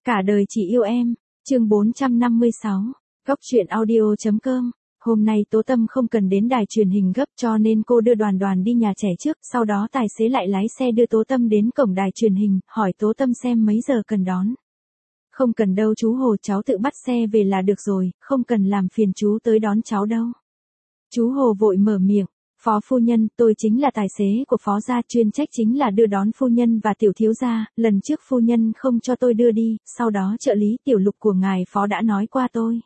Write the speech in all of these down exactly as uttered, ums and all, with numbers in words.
Cả đời chỉ yêu em, chương bốn trăm năm mươi sáu, góc truyện audio.com. Hôm nay Tố Tâm không cần đến đài truyền hình gấp cho nên cô đưa Đoàn Đoàn đi nhà trẻ trước, sau đó tài xế lại lái xe đưa Tố Tâm đến cổng đài truyền hình, hỏi Tố Tâm xem mấy giờ cần đón. Không cần đâu chú Hồ, cháu tự bắt xe về là được rồi, không cần làm phiền chú tới đón cháu đâu. Chú Hồ vội mở miệng. Phó phu nhân, tôi chính là tài xế của phó gia, chuyên trách chính là đưa đón phu nhân và tiểu thiếu gia, lần trước phu nhân không cho tôi đưa đi, sau đó trợ lý tiểu lục của ngài phó đã nói qua tôi.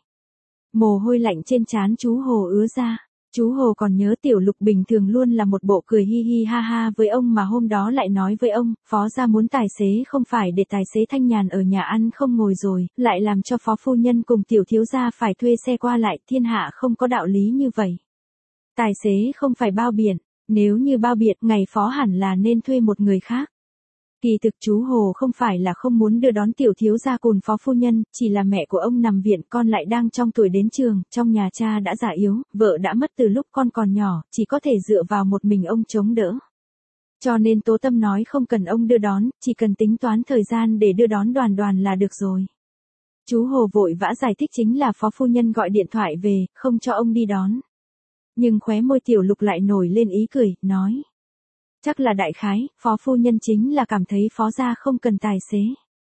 Mồ hôi lạnh trên trán chú Hồ ứa ra. Chú Hồ còn nhớ tiểu lục bình thường luôn là một bộ cười hi hi ha ha với ông mà hôm đó lại nói với ông, phó gia muốn tài xế không phải để tài xế thanh nhàn ở nhà ăn không ngồi rồi, lại làm cho phó phu nhân cùng tiểu thiếu gia phải thuê xe qua lại, thiên hạ không có đạo lý như vậy. Tài xế không phải bao biện, nếu như bao biện ngày phó hẳn là nên thuê một người khác. Kỳ thực chú Hồ không phải là không muốn đưa đón tiểu thiếu gia cùng phó phu nhân, chỉ là mẹ của ông nằm viện, con lại đang trong tuổi đến trường, trong nhà cha đã già yếu, vợ đã mất từ lúc con còn nhỏ, chỉ có thể dựa vào một mình ông chống đỡ. Cho nên Tố Tâm nói không cần ông đưa đón, chỉ cần tính toán thời gian để đưa đón Đoàn Đoàn là được rồi. Chú Hồ vội vã giải thích chính là phó phu nhân gọi điện thoại về, không cho ông đi đón. Nhưng khóe môi tiểu lục lại nổi lên ý cười, nói. Chắc là đại khái, phó phu nhân chính là cảm thấy phó gia không cần tài xế.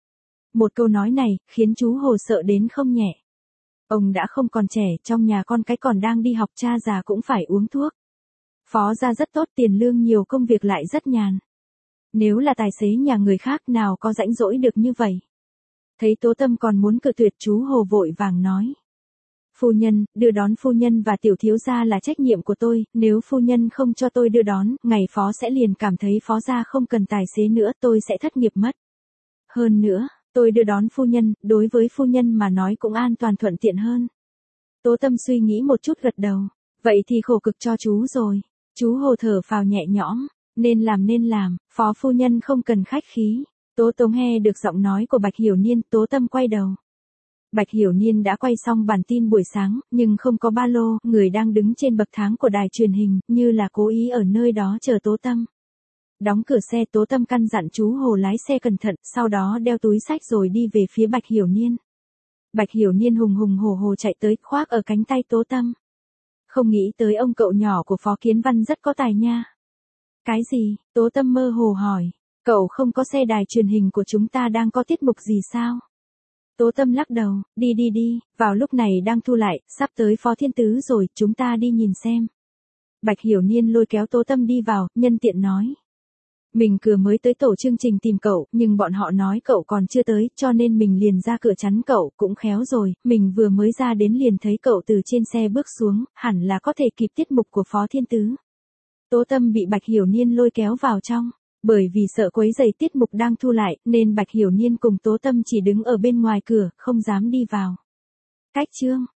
Một câu nói này, khiến chú Hồ sợ đến không nhẹ. Ông đã không còn trẻ, trong nhà con cái còn đang đi học, cha già cũng phải uống thuốc. Phó gia rất tốt, tiền lương nhiều, công việc lại rất nhàn. Nếu là tài xế nhà người khác nào có rãnh rỗi được như vậy. Thấy Tố Tâm còn muốn cự tuyệt, chú Hồ vội vàng nói. Phu nhân, đưa đón phu nhân và tiểu thiếu gia là trách nhiệm của tôi, nếu phu nhân không cho tôi đưa đón, ngày phó sẽ liền cảm thấy phó gia không cần tài xế nữa, tôi sẽ thất nghiệp mất. Hơn nữa, tôi đưa đón phu nhân, đối với phu nhân mà nói cũng an toàn thuận tiện hơn. Tố Tâm suy nghĩ một chút gật đầu, vậy thì khổ cực cho chú rồi. Chú Hồ thở phào nhẹ nhõm, nên làm nên làm, phó phu nhân không cần khách khí. Tố Tống nghe được giọng nói của Bạch Hiểu Niên, Tố Tâm quay đầu. Bạch Hiểu Niên đã quay xong bản tin buổi sáng, nhưng không có ba lô, người đang đứng trên bậc thang của đài truyền hình, như là cố ý ở nơi đó chờ Tố Tâm. Đóng cửa xe, Tố Tâm căn dặn chú Hồ lái xe cẩn thận, sau đó đeo túi xách rồi đi về phía Bạch Hiểu Niên. Bạch Hiểu Niên hùng hùng hổ hổ chạy tới, khoác ở cánh tay Tố Tâm. Không nghĩ tới ông cậu nhỏ của Phó Kiến Văn rất có tài nha. Cái gì? Tố Tâm mơ hồ hỏi. Cậu không có xe, đài truyền hình của chúng ta đang có tiết mục gì sao? Tố Tâm lắc đầu, đi đi đi, vào lúc này đang thu lại, sắp tới Phó Thiên Tứ rồi, chúng ta đi nhìn xem. Bạch Hiểu Niên lôi kéo Tố Tâm đi vào, nhân tiện nói. Mình vừa mới tới tổ chương trình tìm cậu, nhưng bọn họ nói cậu còn chưa tới, cho nên mình liền ra cửa chắn cậu, cũng khéo rồi, mình vừa mới ra đến liền thấy cậu từ trên xe bước xuống, hẳn là có thể kịp tiết mục của Phó Thiên Tứ. Tố Tâm bị Bạch Hiểu Niên lôi kéo vào trong. Bởi vì sợ quấy rầy tiết mục đang thu lại, nên Bạch Hiểu Niên cùng Tố Tâm chỉ đứng ở bên ngoài cửa, không dám đi vào. Cách chương.